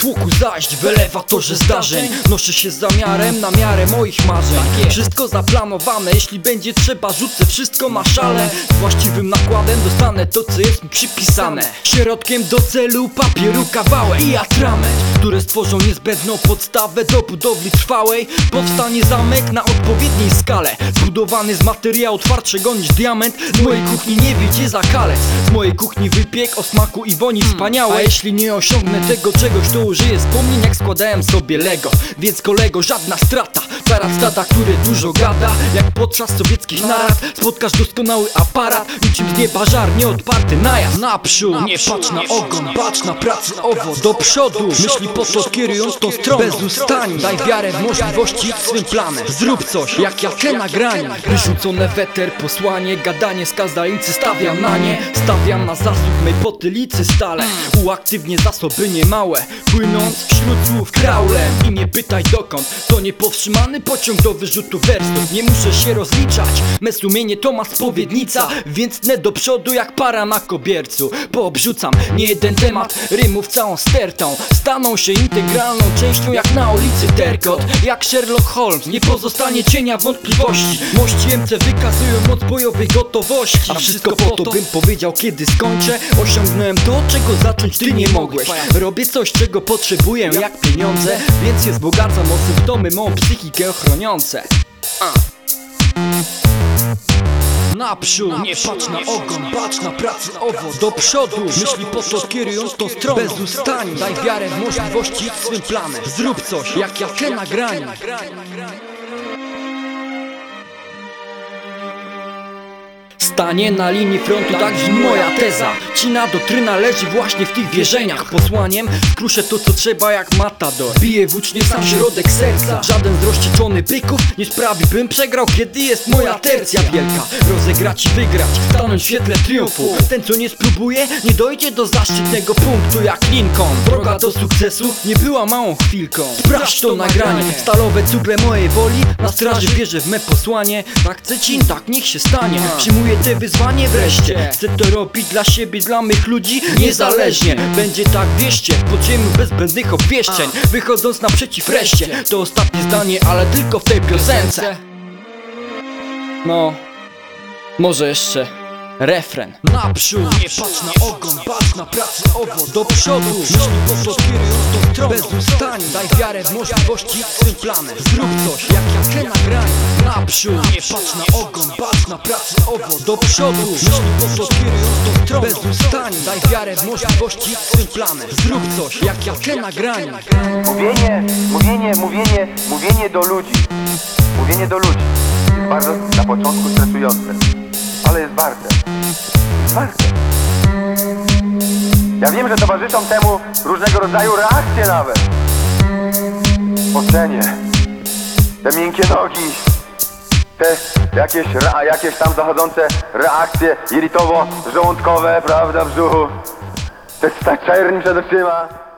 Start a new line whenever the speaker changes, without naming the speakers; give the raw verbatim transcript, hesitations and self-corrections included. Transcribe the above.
tłoku zaś w elewatorze zdarzeń. Noszę się z zamiarem na miarę moich marzeń. Wszystko zaplanowane, jeśli będzie trzeba, rzucę wszystko na szale. Z właściwym nakładem dostanę to, co jest mi przypisane. Środkiem do celu papieru kawałek i atrament, które stworzą niezbędną podstawę do budowli trwałej. Powstanie zamek na odpowiedniej skale, zbudowany z materiału twardszego niż diament. Z mojej kuchni nie wyjdzie zakalec, z mojej kuchni wypiek o smaku i woni wspaniałej. A jeśli nie osiągnę tego czegoś, to użyję wspomnień, jak składałem sobie Lego. Więc kolego, żadna strata, tarat stada, który dużo gada. Jak podczas sowieckich narad spotkasz doskonały aparat, niczym z nieba żar, nieodparty najazd. Naprzód, nie patrz na ogon, patrz na pracę owo. Do przodu, myśli po to kierując tą stroną. Bez ustani, daj wiarę w możliwości swym planem. Zrób coś, jak ja te nagranie. Wyrzucone weter, posłanie, gadanie z kazdalicy. Stawiam na nie, stawiam na zasób mej potylicy stale. Uaktywnię zasoby niemałe, płynąc wśród słów kraulem. I nie pytaj dokąd, to niepowstrzymany pociąg do wyrzutu wersów. Nie muszę się rozliczać, me sumienie to ma spowiednica, więc tnę do przodu jak para na kobiercu. Poobrzucam nie jeden temat, rymów całą stertą. Staną się integralną częścią jak na ulicy Terkot. Jak Sherlock Holmes, nie pozostanie cienia wątpliwości. Mości M C wykazują moc bojowej gotowości. A wszystko po to, bym powiedział, kiedy skończę. Osiągnąłem to, czego zacząć ty nie mogłeś. Robię coś, czego potrzebuję jak pieniądze, więc się wzbogacam o symptomy, mą psychikę chroniące. A. Naprzód, nie patrz na ogon, patrz na pracę owo. Do przodu, myśli po to kierując tą stroną. Bez ustani, daj wiarę w możliwości swym planem. Zrób coś, jak ja te nagranie. Stanie na linii frontu, tak brzmi moja teza. Cina doktryna leży właśnie w tych wierzeniach. Posłaniem skruszę to, co trzeba jak matador. Bije włócznie sam środek serca. Żaden z rozścieczony byków nie sprawi, bym przegrał, kiedy jest moja tercja wielka. Rozegrać i wygrać, stanąć w świetle triumfu. Ten, co nie spróbuje, nie dojdzie do zaszczytnego punktu jak Lincoln. Droga do sukcesu nie była małą chwilką. Sprawdź to nagranie, stalowe cugle mojej woli. Na straży wierzę w me posłanie. Tak chce cin, tak niech się stanie. Przyjmuję te wyzwanie wreszcie. Chcę to robić dla siebie, dla mych ludzi, niezależnie. Będzie tak, wierzcie, w podziemiu bez zbędnych obwieszczeń. Wychodząc naprzeciw reszcie. To ostatnie zdanie, ale tylko w tej piosence. No, może jeszcze refren. Naprzód, nie patrz na ogon, patrz na pracę owo. Do przodu, myśli po to kierując tą stroną. Bez ustani, daj wiarę w możliwości swym planem. Zrób coś, jak ja te nagranie. Naprzód, nie patrz na ogon, patrz na pracę owo. Do przodu, myśli po to kierując tą stroną. Bez ustani, daj wiarę w możliwości swym planem. Zrób coś, jak ja te nagranie.
Mówienie, mówienie, mówienie, mówienie do ludzi. Mówienie do ludzi jest bardzo na początku stresujące, ale jest warte. Jest warte. Ja wiem, że towarzyszą temu różnego rodzaju reakcje nawet. Ocenię. Te miękkie nogi. Te jakieś, ra, jakieś tam zachodzące reakcje irytowo-żołądkowe, prawda, w brzuchu. Te czerni przed oczyma.